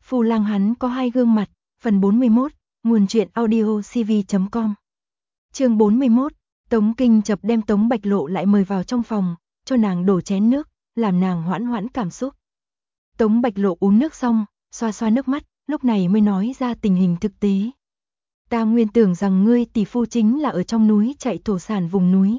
Phu Lang hắn có hai gương mặt, phần 41, nguồn truyện audio cv.com. Chương 41, Tống Kinh Chập đem Tống Bạch Lộ lại mời vào trong phòng, cho nàng đổ chén nước, làm nàng hoãn hoãn cảm xúc. Tống Bạch Lộ uống nước xong, xoa xoa nước mắt, lúc này mới nói ra tình hình thực tế. Ta nguyên tưởng rằng ngươi tỷ phu chính là ở trong núi chạy thổ sản vùng núi.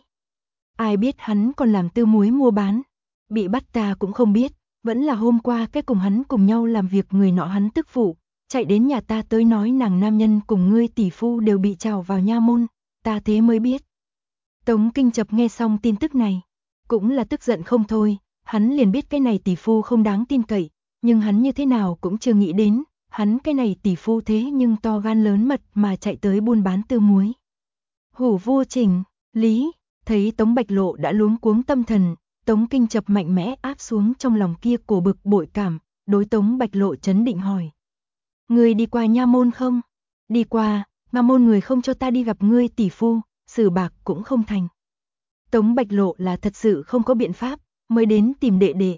Ai biết hắn còn làm tư muối mua bán. Bị bắt ta cũng không biết, vẫn là hôm qua cái cùng hắn cùng nhau làm việc người nọ hắn tức phụ, chạy đến nhà ta tới nói nàng nam nhân cùng ngươi tỷ phu đều bị trào vào nha môn, ta thế mới biết. Tống Kinh Chập nghe xong tin tức này, cũng là tức giận không thôi, hắn liền biết cái này tỷ phu không đáng tin cậy, nhưng hắn như thế nào cũng chưa nghĩ đến, hắn cái này tỷ phu thế nhưng to gan lớn mật mà chạy tới buôn bán tư muối. Hủ vô Trình, Lý, thấy Tống Bạch Lộ đã luống cuống tâm thần, Tống Kinh Chập mạnh mẽ áp xuống trong lòng kia cổ bực bội cảm, đối Tống Bạch Lộ trấn định hỏi. Ngươi đi qua nha môn không? Đi qua, mà môn người không cho ta đi gặp ngươi tỷ phu, xử bạc cũng không thành. Tống Bạch Lộ là thật sự không có biện pháp, mới đến tìm đệ đệ.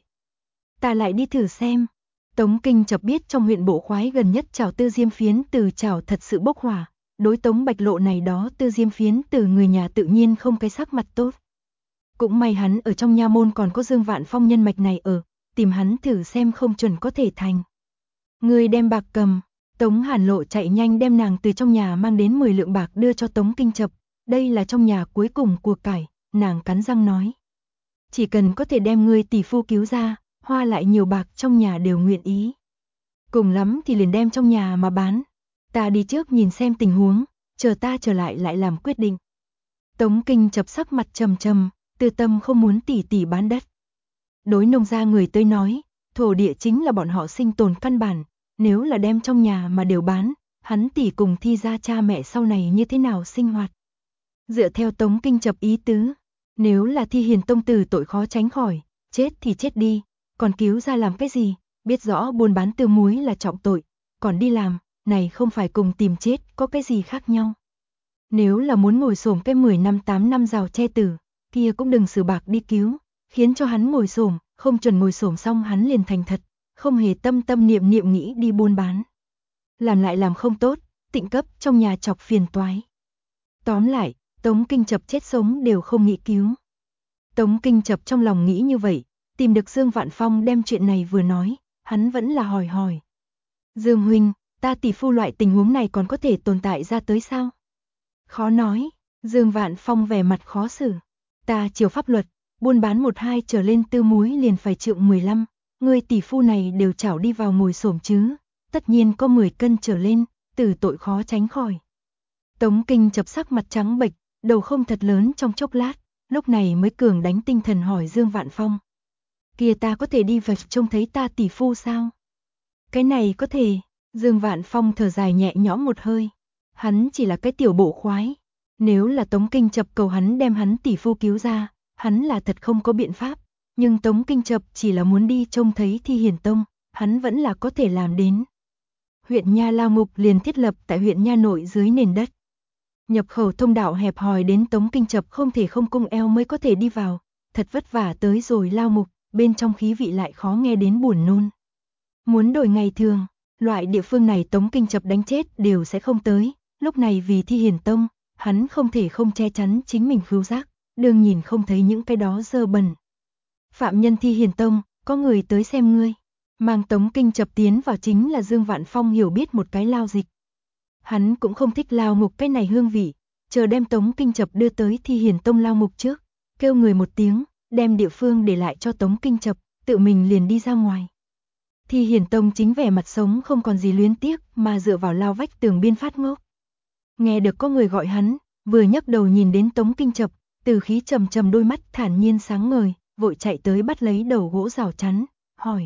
Ta lại đi thử xem. Tống Kinh Chập biết trong huyện Bộ Khoái gần nhất chảo tư diêm phiến từ chảo thật sự bốc hỏa, đối Tống Bạch Lộ này đó tư diêm phiến từ người nhà tự nhiên không cái sắc mặt tốt. Cũng may hắn ở trong nha môn còn có Dương Vạn Phong nhân mạch này ở, tìm hắn thử xem không chuẩn có thể thành. Người đem bạc cầm, Tống Hàn Lộ chạy nhanh đem nàng từ trong nhà mang đến 10 lượng bạc đưa cho Tống Kinh Chập, đây là trong nhà cuối cùng của cải, nàng cắn răng nói. Chỉ cần có thể đem ngươi tỷ phu cứu ra, hoa lại nhiều bạc trong nhà đều nguyện ý. Cùng lắm thì liền đem trong nhà mà bán, ta đi trước nhìn xem tình huống, chờ ta trở lại lại làm quyết định. Tống Kinh Chập sắc mặt trầm trầm, tư tâm không muốn tỷ tỷ bán đất. Đối nông gia người tới nói, thổ địa chính là bọn họ sinh tồn căn bản, nếu là đem trong nhà mà đều bán, hắn tỷ cùng Thi gia cha mẹ sau này như thế nào sinh hoạt. Dựa theo Tống Kinh Chập ý tứ, nếu là Thi Hiền tông tử tội khó tránh khỏi, chết thì chết đi, còn cứu ra làm cái gì, biết rõ buôn bán tư muối là trọng tội, còn đi làm, này không phải cùng tìm chết có cái gì khác nhau. Nếu là muốn ngồi xổm cái 10 năm 8 năm rào che tử, kia cũng đừng xử bạc đi cứu, khiến cho hắn ngồi xổm, không chuẩn ngồi xổm xong hắn liền thành thật, không hề tâm tâm niệm niệm nghĩ đi buôn bán. Làm lại làm không tốt, tịnh cấp trong nhà chọc phiền toái. Tóm lại, Tống Kinh Chập chết sống đều không nghĩ cứu. Tống Kinh Chập trong lòng nghĩ như vậy, tìm được Dương Vạn Phong đem chuyện này vừa nói, hắn vẫn là hỏi. Dương huynh, ta tỷ phu loại tình huống này còn có thể tồn tại ra tới sao? Khó nói, Dương Vạn Phong vẻ mặt khó xử. Ta chiều pháp luật, buôn bán 1-2 trở lên tư muối liền phải trượng 15, người tỷ phu này đều chảo đi vào ngồi xổm chứ, tất nhiên có 10 cân trở lên, tử tội khó tránh khỏi. Tống Kinh Chập sắc mặt trắng bệch, đầu không thật lớn trong chốc lát, lúc này mới cường đánh tinh thần hỏi Dương Vạn Phong. Kia ta có thể đi vào trông thấy ta tỷ phu sao? Cái này có thể, Dương Vạn Phong thở dài nhẹ nhõm một hơi, hắn chỉ là cái tiểu bộ khoái. Nếu là Tống Kinh Chập cầu hắn đem hắn tỷ phu cứu ra, hắn là thật không có biện pháp, nhưng Tống Kinh Chập chỉ là muốn đi trông thấy Thi Hiền tông, hắn vẫn là có thể làm đến. Huyện Nha lao ngục liền thiết lập tại huyện Nha nội dưới nền đất. Nhập khẩu thông đạo hẹp hòi đến Tống Kinh Chập không thể không cung eo mới có thể đi vào, thật vất vả tới rồi lao ngục, bên trong khí vị lại khó nghe đến buồn nôn. Muốn đổi ngày thường, loại địa phương này Tống Kinh Chập đánh chết đều sẽ không tới, lúc này vì Thi Hiền tông, hắn không thể không che chắn chính mình khứu giác, đừng nhìn không thấy những cái đó dơ bẩn. Phạm nhân Thi Hiền tông, có người tới xem ngươi. Mang Tống Kinh Chập tiến vào chính là Dương Vạn Phong hiểu biết một cái lao dịch. Hắn cũng không thích lao ngục cái này hương vị, chờ đem Tống Kinh Chập đưa tới Thi Hiền tông lao ngục trước, kêu người một tiếng, đem địa phương để lại cho Tống Kinh Chập, tự mình liền đi ra ngoài. Thi Hiền tông chính vẻ mặt sống không còn gì luyến tiếc mà dựa vào lao vách tường biên phát ngốc. Nghe được có người gọi hắn, vừa nhấc đầu nhìn đến Tống Kinh Chập, từ khí trầm trầm đôi mắt thản nhiên sáng ngời, vội chạy tới bắt lấy đầu gỗ rào chắn, hỏi.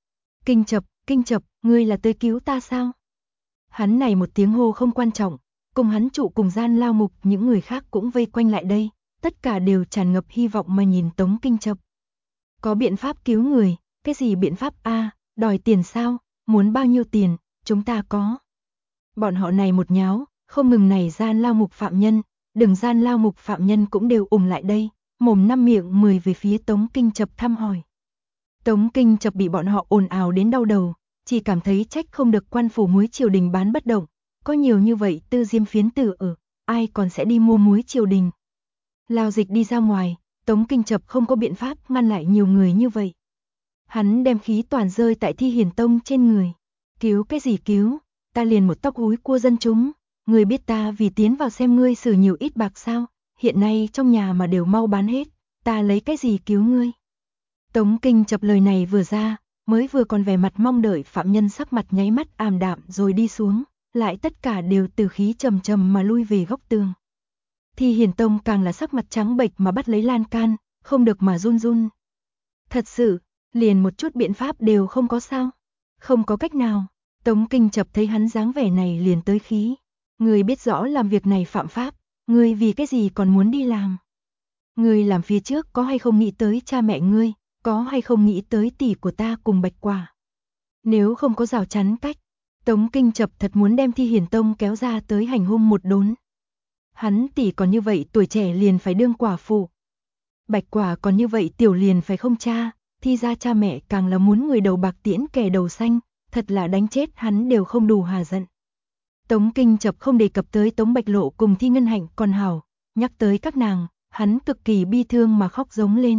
Kinh Chập, ngươi là tới cứu ta sao? Hắn này một tiếng hô không quan trọng, cùng hắn trụ cùng gian lao ngục những người khác cũng vây quanh lại đây, tất cả đều tràn ngập hy vọng mà nhìn Tống Kinh Chập. Có biện pháp cứu người, cái gì biện pháp a? Đòi tiền sao? Muốn bao nhiêu tiền, chúng ta có. Bọn họ này một nháo, không ngừng này gian lao ngục phạm nhân, đừng gian lao ngục phạm nhân cũng đều lại đây, mồm năm miệng 10 về phía Tống Kinh Chập thăm hỏi. Tống Kinh Chập bị bọn họ ồn ào đến đau đầu, chỉ cảm thấy trách không được quan phủ muối triều đình bán bất động, có nhiều như vậy tư diêm phiến tử ở, ai còn sẽ đi mua muối triều đình. Lao Dịch đi ra ngoài, Tống Kinh Chập không có biện pháp ngăn lại nhiều người như vậy. Hắn đem khí toàn rơi tại Thi Hiền Tông trên người. Cứu cái gì cứu, ta liền một tóc húi cua dân chúng, ngươi biết ta vì tiến vào xem ngươi xử nhiều ít bạc sao, hiện nay trong nhà mà đều mau bán hết, ta lấy cái gì cứu ngươi. Tống Kinh Chập lời này vừa ra, mới vừa còn vẻ mặt mong đợi phạm nhân sắc mặt nháy mắt ảm đạm rồi đi xuống, lại tất cả đều từ khí trầm trầm mà lui về góc tường. Thi Hiền Tông càng là sắc mặt trắng bệch mà bắt lấy lan can, không được mà run run. Thật sự, liền một chút biện pháp đều không có sao. Không có cách nào, Tống Kinh Chập thấy hắn dáng vẻ này liền tới khí. Ngươi biết rõ làm việc này phạm pháp, ngươi vì cái gì còn muốn đi làm? Ngươi làm phía trước có hay không nghĩ tới cha mẹ ngươi, có hay không nghĩ tới tỷ của ta cùng Bạch Quả? Nếu không có rào chắn cách, Tống Kinh Chập thật muốn đem Thi Hiền Tông kéo ra tới hành hung một đốn. Hắn tỷ còn như vậy tuổi trẻ liền phải đương quả phụ. Bạch Quả còn như vậy tiểu liền phải không cha, Thi ra cha mẹ càng là muốn người đầu bạc tiễn kẻ đầu xanh, thật là đánh chết hắn đều không đủ hà giận. Tống Kinh Chập không đề cập tới Tống Bạch Lộ cùng Thi Ngân Hạnh còn hảo, nhắc tới các nàng, hắn cực kỳ bi thương mà khóc giống lên.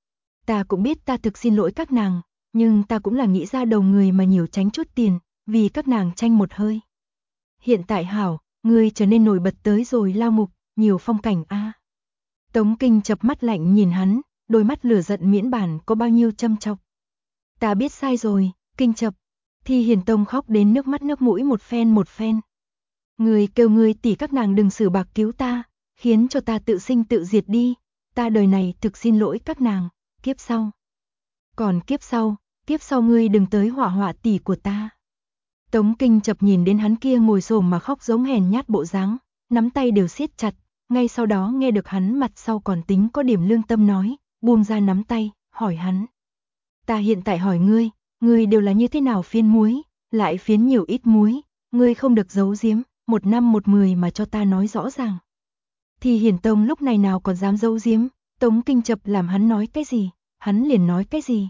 Ta cũng biết ta thực xin lỗi các nàng, nhưng ta cũng là nghĩ ra đầu người mà nhiều tránh chút tiền, vì các nàng tranh một hơi. Hiện tại hảo, ngươi trở nên nổi bật tới rồi Lao Mục, nhiều phong cảnh a. Tống Kinh Chập mắt lạnh nhìn hắn, đôi mắt lửa giận miễn bản có bao nhiêu châm chọc. Ta biết sai rồi, Kinh Chập. Thi Hiền Tông khóc đến nước mắt nước mũi một phen một phen. Người kêu ngươi tỷ các nàng đừng xử bạc cứu ta, khiến cho ta tự sinh tự diệt đi, ta đời này thực xin lỗi các nàng, kiếp sau. Còn kiếp sau ngươi đừng tới hỏa họa tỷ của ta. Tống Kinh Chập nhìn đến hắn kia ngồi xổm mà khóc giống hèn nhát bộ dáng, nắm tay đều siết chặt, ngay sau đó nghe được hắn mặt sau còn tính có điểm lương tâm nói, buông ra nắm tay, hỏi hắn. Ta hiện tại hỏi ngươi đều là như thế nào phiên muối, lại phiến nhiều ít muối, ngươi không được giấu giếm, 1 năm 1 10 mà cho ta nói rõ ràng. Thì Hiền Tông lúc này nào còn dám giấu giếm, Tống Kinh Chập làm hắn nói cái gì, hắn liền nói cái gì.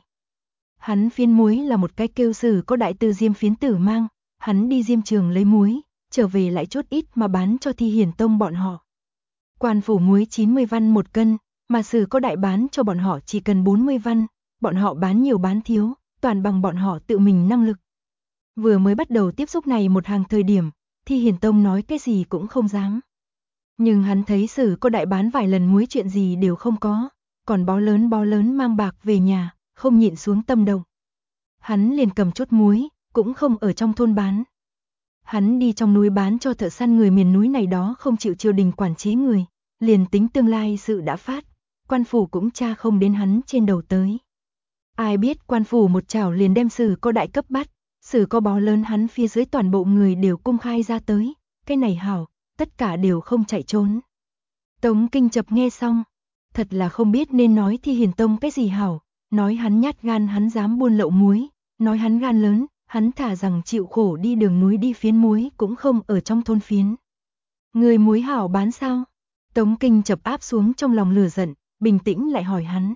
Hắn phiên muối là một cái kêu sử có đại tư diêm phiến tử mang, hắn đi diêm trường lấy muối, trở về lại chốt ít mà bán cho Thi Hiền Tông bọn họ. Quan phủ muối 90 văn 1 cân, mà sử có đại bán cho bọn họ chỉ cần 40 văn, bọn họ bán nhiều bán thiếu, toàn bằng bọn họ tự mình năng lực. Vừa mới bắt đầu tiếp xúc này một hàng thời điểm, Thi Hiền Tông nói cái gì cũng không dám. Nhưng hắn thấy sử có đại bán vài lần muối chuyện gì đều không có, còn bó lớn mang bạc về nhà, không nhịn xuống tâm động. Hắn liền cầm chút muối, cũng không ở trong thôn bán. Hắn đi trong núi bán cho thợ săn người miền núi này đó không chịu triều đình quản chế người, liền tính tương lai sự đã phát, quan phủ cũng tra không đến hắn trên đầu tới. Ai biết quan phủ một chảo liền đem sử có đại cấp bắt, sử có bó lớn hắn phía dưới toàn bộ người đều công khai ra tới, cái này hảo, tất cả đều không chạy trốn. Tống Kinh Chập nghe xong, thật là không biết nên nói Thi Hiền Tông cái gì hảo, nói hắn nhát gan hắn dám buôn lậu muối, nói hắn gan lớn, hắn thả rằng chịu khổ đi đường núi đi phiến muối cũng không ở trong thôn phiến. Người muối hảo bán sao? Tống Kinh Chập áp xuống trong lòng lửa giận, bình tĩnh lại hỏi hắn.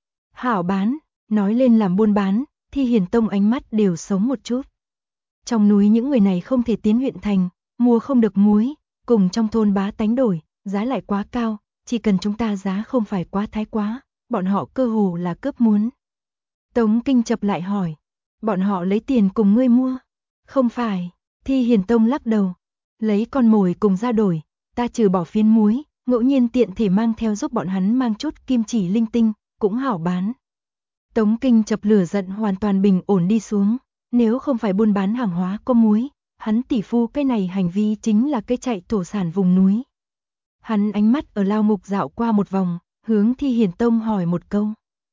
Hảo bán, nói lên làm buôn bán, Thi Hiền Tông ánh mắt đều sống một chút. Trong núi những người này không thể tiến huyện thành, mua không được muối, cùng trong thôn bá tánh đổi, giá lại quá cao, chỉ cần chúng ta giá không phải quá thái quá, bọn họ cơ hồ là cướp muốn. Tống Kinh Chập lại hỏi, bọn họ lấy tiền cùng ngươi mua? Không phải, Thi Hiền Tông lắc đầu, lấy con mồi cùng ra đổi, ta trừ bỏ phiến muối, ngẫu nhiên tiện thể mang theo giúp bọn hắn mang chút kim chỉ linh tinh, cũng hảo bán. Tống Kinh Chập lửa giận hoàn toàn bình ổn đi xuống, nếu không phải buôn bán hàng hóa có muối, hắn tỷ phu cái này hành vi chính là cái chạy thổ sản vùng núi. Hắn ánh mắt ở Lao Mục dạo qua một vòng, hướng Thi Hiền Tông hỏi một câu.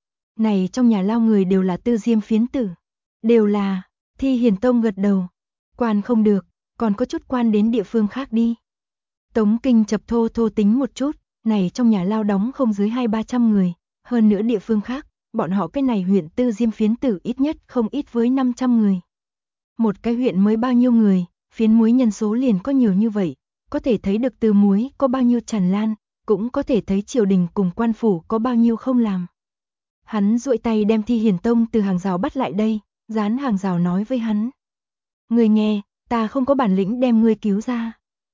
Này trong nhà Lao người đều là tư diêm phiến tử. Đều là, Thi Hiền Tông gật đầu. Quan không được, còn có chút quan đến địa phương khác đi. Tống Kinh Chập thô tính một chút, này trong nhà Lao đóng không dưới 200-300 người, hơn nữa địa phương khác, bọn họ cái này huyện tư diêm phiến tử ít nhất không ít với 500 người. Một cái huyện mới bao nhiêu người, phiến muối nhân số liền có nhiều như vậy, có thể thấy được từ muối có bao nhiêu tràn lan, cũng có thể thấy triều đình cùng quan phủ có bao nhiêu không làm. Hắn duỗi tay đem Thi Hiền Tông từ hàng rào bắt lại đây, dán hàng rào nói với hắn. Ngươi nghe, ta không có bản lĩnh đem ngươi cứu ra.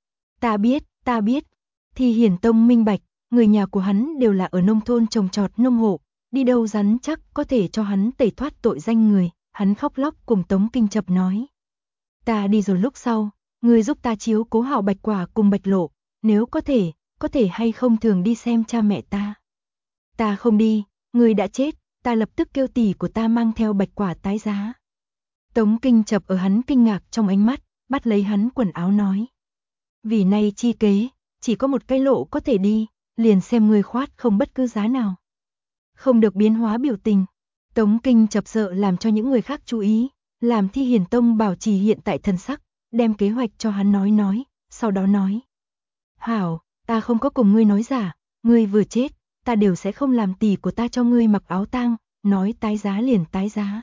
Ta biết. Thi Hiển Tông minh bạch, người nhà của hắn đều là ở nông thôn trồng trọt nông hộ, đi đâu rắn chắc có thể cho hắn tẩy thoát tội danh người, hắn khóc lóc cùng Tống Kinh Chập nói. Ta đi rồi lúc sau, ngươi giúp ta chiếu cố hảo Bạch Quả cùng Bạch Lộ, nếu có thể hay không thường đi xem cha mẹ ta. Ta không đi, ngươi đã chết, ta lập tức kêu tỷ của ta mang theo Bạch Quả tái giá. Tống Kinh Chập ở hắn kinh ngạc trong ánh mắt, bắt lấy hắn quần áo nói. Vì nay chi kế, chỉ có một cái lộ có thể đi, liền xem ngươi khoát không bất cứ giá nào. Không được biến hóa biểu tình. Tống Kinh Chập sợ làm cho những người khác chú ý, làm Thi Hiển Tông bảo trì hiện tại thần sắc, đem kế hoạch cho hắn nói, sau đó nói. Hảo, ta không có cùng ngươi nói giả, ngươi vừa chết, ta đều sẽ không làm tỷ của ta cho ngươi mặc áo tang, nói tái giá liền tái giá.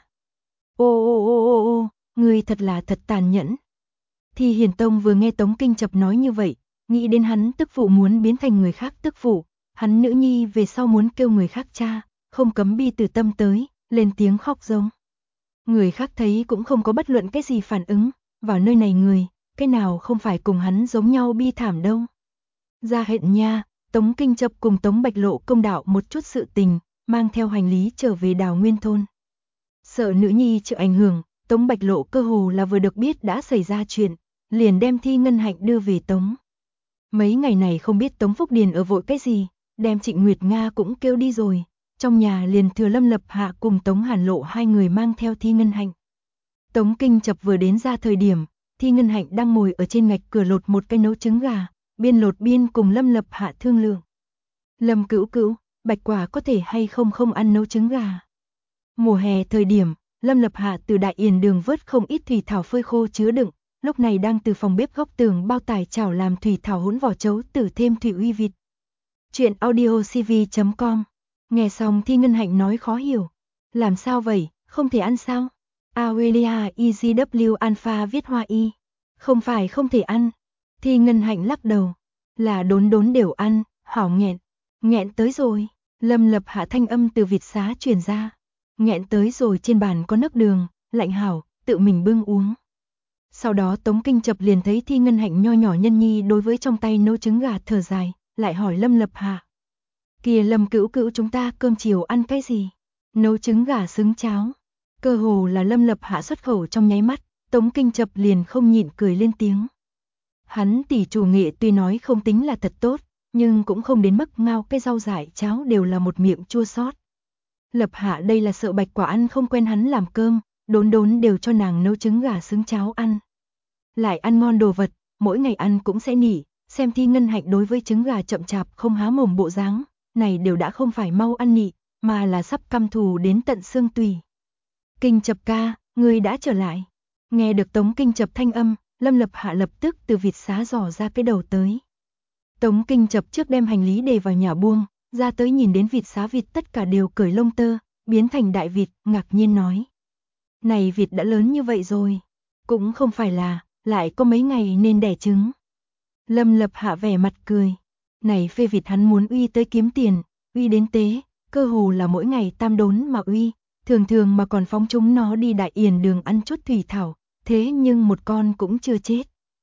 Ô, ngươi thật là thật tàn nhẫn. Thi Hiển Tông vừa nghe Tống Kinh Chập nói như vậy, nghĩ đến hắn tức phụ muốn biến thành người khác tức phụ, hắn nữ nhi về sau muốn kêu người khác cha, không cấm bi từ tâm tới, lên tiếng khóc giống. Người khác thấy cũng không có bất luận cái gì phản ứng, vào nơi này người, cái nào không phải cùng hắn giống nhau bi thảm đâu. Ra hẹn nha, Tống Kinh Chập cùng Tống Bạch Lộ công đạo một chút sự tình, mang theo hành lý trở về Đào Nguyên thôn. Sợ nữ nhi chịu ảnh hưởng, Tống Bạch Lộ cơ hồ là vừa được biết đã xảy ra chuyện, liền đem Thi Ngân Hạnh đưa về Tống. Mấy ngày này không biết Tống Phúc Điền ở vội cái gì, đem Trịnh Nguyệt Nga cũng kêu đi rồi, trong nhà liền thừa Lâm Lập Hạ cùng Tống Hàn Lộ hai người mang theo Thi Ngân Hạnh. Tống Kinh Chập vừa đến ra thời điểm, Thi Ngân Hạnh đang ngồi ở trên ngạch cửa lột một cái nấu trứng gà, biên lột biên cùng Lâm Lập Hạ thương lượng. Lâm Cữu Cữu, Bạch Quả có thể hay không ăn nấu trứng gà. Mùa hè thời điểm, Lâm Lập Hạ từ Đại Yển đường vớt không ít thủy thảo phơi khô chứa đựng, lúc này đang từ phòng bếp góc tường bao tải chảo làm thủy thảo hỗn vỏ chấu tử thêm thủy uy vịt. Chuyện audiocv.com. Nghe xong Thi Ngân Hạnh nói khó hiểu. Làm sao vậy, không thể ăn sao? Aurelia EGW Alpha viết hoa y. Không phải không thể ăn. Thi Ngân Hạnh lắc đầu. Là đốn đều ăn, hảo nghẹn. Nghẹn tới rồi. Lâm Lập Hạ thanh âm từ vịt xá truyền ra. Nghẹn tới rồi trên bàn có nước đường, lạnh hảo, tự mình bưng uống. Sau đó Tống Kinh Chập liền thấy Thi Ngân Hạnh nho nhỏ nhân nhi đối với trong tay nấu trứng gà thở dài, lại hỏi Lâm Lập Hạ. Kìa Lâm Cữu Cữu, chúng ta cơm chiều ăn cái gì? Nấu trứng gà xứng cháo. Cơ hồ là Lâm Lập Hạ xuất khẩu trong nháy mắt, Tống Kinh Chập liền không nhịn cười lên tiếng. Hắn tỷ chủ nghệ tuy nói không tính là thật tốt, nhưng cũng không đến mức ngao cái rau dại cháo đều là một miệng chua xót. Lập Hạ đây là sợ Bạch Quả ăn không quen hắn làm cơm, đốn đều cho nàng nấu trứng gà xứng cháo ăn. Lại ăn ngon đồ vật, mỗi ngày ăn cũng sẽ nỉ, xem Thi Ngân Hạnh đối với trứng gà chậm chạp không há mồm bộ dáng, này đều đã không phải mau ăn nị, mà là sắp căm thù đến tận xương tủy. Kinh Chập ca, ngươi đã trở lại. Nghe được Tống Kinh Chập thanh âm, Lâm Lập Hạ lập tức từ vịt xá dò ra cái đầu tới. Tống Kinh Chập trước đem hành lý đề vào nhà buông, ra tới nhìn đến vịt xá vịt tất cả đều cởi lông tơ, biến thành đại vịt, ngạc nhiên nói. Này vịt đã lớn như vậy rồi, cũng không phải là, lại có mấy ngày nên đẻ trứng. Lâm Lập Hạ vẻ mặt cười, này phê vịt hắn muốn uy tới kiếm tiền, uy đến tế, cơ hồ là mỗi ngày tam đốn mà uy, thường mà còn phóng chúng nó đi Đại Yển đường ăn chút thủy thảo, thế nhưng một con cũng chưa chết.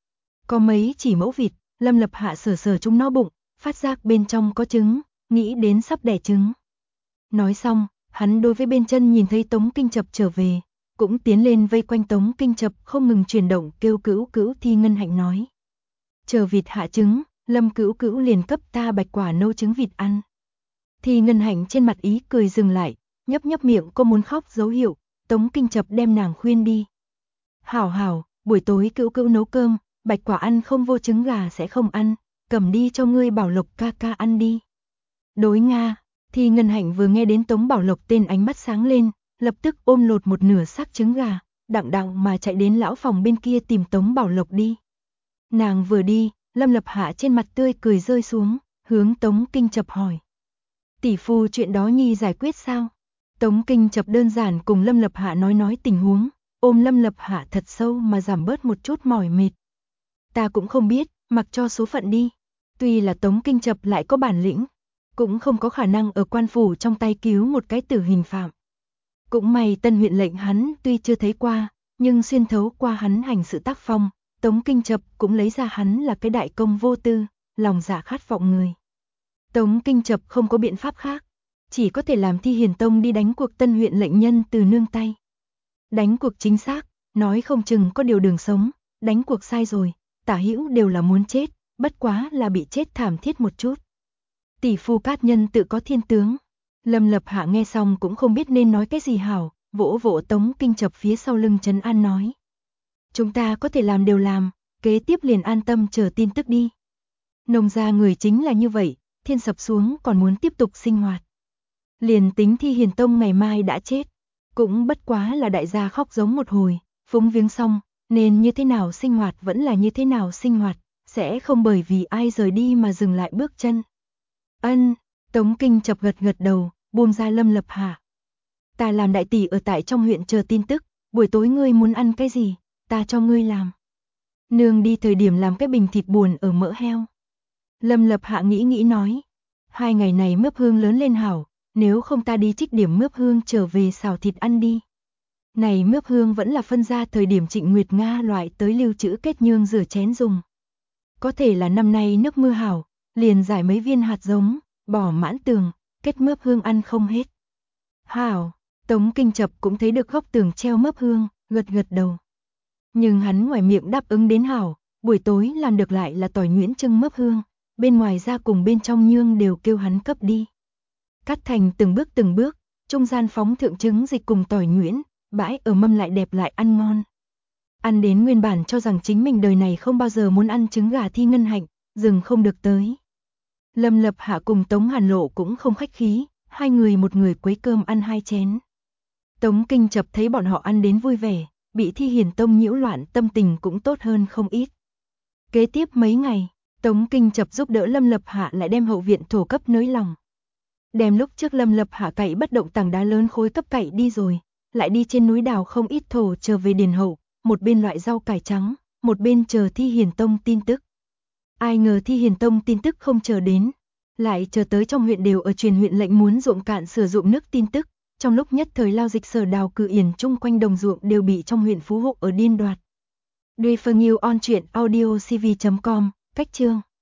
Có mấy chỉ mẫu vịt, Lâm Lập Hạ sờ chúng nó bụng, phát giác bên trong có trứng, nghĩ đến sắp đẻ trứng. Nói xong, hắn đối với bên chân nhìn thấy Tống Kinh Chập trở về, cũng tiến lên vây quanh Tống Kinh Chập không ngừng chuyển động kêu Cữu Cữu. Thi Ngân Hạnh nói. Chờ vịt hạ trứng, Lâm Cữu Cữu liền cấp ta Bạch Quả nấu trứng vịt ăn. Thi Ngân Hạnh trên mặt ý cười dừng lại, nhấp miệng có muốn khóc dấu hiệu, Tống Kinh Chập đem nàng khuyên đi. Hảo, buổi tối Cữu Cữu nấu cơm, Bạch Quả ăn không vô trứng gà sẽ không ăn, cầm đi cho ngươi Bảo Lộc ca ca ăn đi. Đối Nga, Thi Ngân Hạnh vừa nghe đến Tống Bảo Lộc tên ánh mắt sáng lên, lập tức ôm lột một nửa xác trứng gà, đặng mà chạy đến lão phòng bên kia tìm Tống Bảo Lộc đi. Nàng vừa đi, Lâm Lập Hạ trên mặt tươi cười rơi xuống, hướng Tống Kinh Chập hỏi. Tỷ phu chuyện đó nhi giải quyết sao? Tống Kinh Chập đơn giản cùng Lâm Lập Hạ nói tình huống, ôm Lâm Lập Hạ thật sâu mà giảm bớt một chút mỏi mệt. Ta cũng không biết, mặc cho số phận đi. Tuy là Tống Kinh Chập lại có bản lĩnh, cũng không có khả năng ở quan phủ trong tay cứu một cái tử hình phạm. Cũng may Tân huyện lệnh hắn tuy chưa thấy qua, nhưng xuyên thấu qua hắn hành sự tác phong, Tống Kinh Chập cũng lấy ra hắn là cái đại công vô tư, lòng dạ khát vọng người. Tống Kinh Chập không có biện pháp khác, chỉ có thể làm Thi Hiền Tông đi đánh cuộc Tân huyện lệnh nhân từ nương tay. Đánh cuộc chính xác, nói không chừng có điều đường sống, đánh cuộc sai rồi, tả hữu đều là muốn chết, bất quá là bị chết thảm thiết một chút. Tỷ phu Cát Nhân tự có thiên tướng. Lâm Lập Hạ nghe xong cũng không biết nên nói cái gì hảo, vỗ vỗ Tống Kinh Chập phía sau lưng trấn an nói. Chúng ta có thể làm đều làm, kế tiếp liền an tâm chờ tin tức đi. Nông gia người chính là như vậy, thiên sập xuống còn muốn tiếp tục sinh hoạt. Liền tính Thi Hiền Tông ngày mai đã chết, cũng bất quá là đại gia khóc giống một hồi, phúng viếng xong, nên như thế nào sinh hoạt vẫn là như thế nào sinh hoạt, sẽ không bởi vì ai rời đi mà dừng lại bước chân. Ân, Tống Kinh Chập gật gật đầu, buông ra Lâm Lập Hạ. Ta làm đại tỷ ở tại trong huyện chờ tin tức, buổi tối ngươi muốn ăn cái gì, ta cho ngươi làm. Nương đi thời điểm làm cái bình thịt buồn ở mỡ heo. Lâm Lập Hạ nghĩ nói, 2 ngày này mướp hương lớn lên hảo, nếu không ta đi trích điểm mướp hương trở về xào thịt ăn đi. Này mướp hương vẫn là phân ra thời điểm Trịnh Nguyệt Nga loại tới lưu trữ kết nhương rửa chén dùng. Có thể là năm nay nước mưa hảo, liền giải mấy viên hạt giống, bỏ mãn tường, kết mướp hương ăn không hết. Hảo, Tống Kinh Chập cũng thấy được góc tường treo mướp hương, gật gật đầu. Nhưng hắn ngoài miệng đáp ứng đến hảo, buổi tối làm được lại là tỏi nhuyễn trưng mướp hương, bên ngoài ra cùng bên trong nhương đều kêu hắn cấp đi. Cắt thành từng bước, trung gian phóng thượng trứng dịch cùng tỏi nhuyễn, bãi ở mâm lại đẹp lại ăn ngon. Ăn đến nguyên bản cho rằng chính mình đời này không bao giờ muốn ăn trứng gà Thi Ngân Hạnh, dừng không được tới. Lâm Lập Hạ cùng Tống Hàn Lộ cũng không khách khí, hai người một người quấy cơm ăn 2 chén. Tống Kinh Chập thấy bọn họ ăn đến vui vẻ, bị Thi Hiền Tông nhiễu loạn tâm tình cũng tốt hơn không ít. Kế tiếp mấy ngày, Tống Kinh Chập giúp đỡ Lâm Lập Hạ lại đem hậu viện thổ cấp nới lòng. Đem lúc trước Lâm Lập Hạ cày bất động tảng đá lớn khối cấp cày đi rồi, lại đi trên núi đào không ít thổ trở về điền hậu, một bên loại rau cải trắng, một bên chờ Thi Hiền Tông tin tức. Ai ngờ Thi Hiền Tông tin tức không chờ đến, lại chờ tới trong huyện đều ở truyền huyện lệnh muốn ruộng cạn sử dụng nước tin tức, trong lúc nhất thời lao dịch Sở Đào Cự Yển chung quanh đồng ruộng đều bị trong huyện phú hộ ở điên đoạt. Duy Phương Nghiêu on truyện audio cv.com, cách chương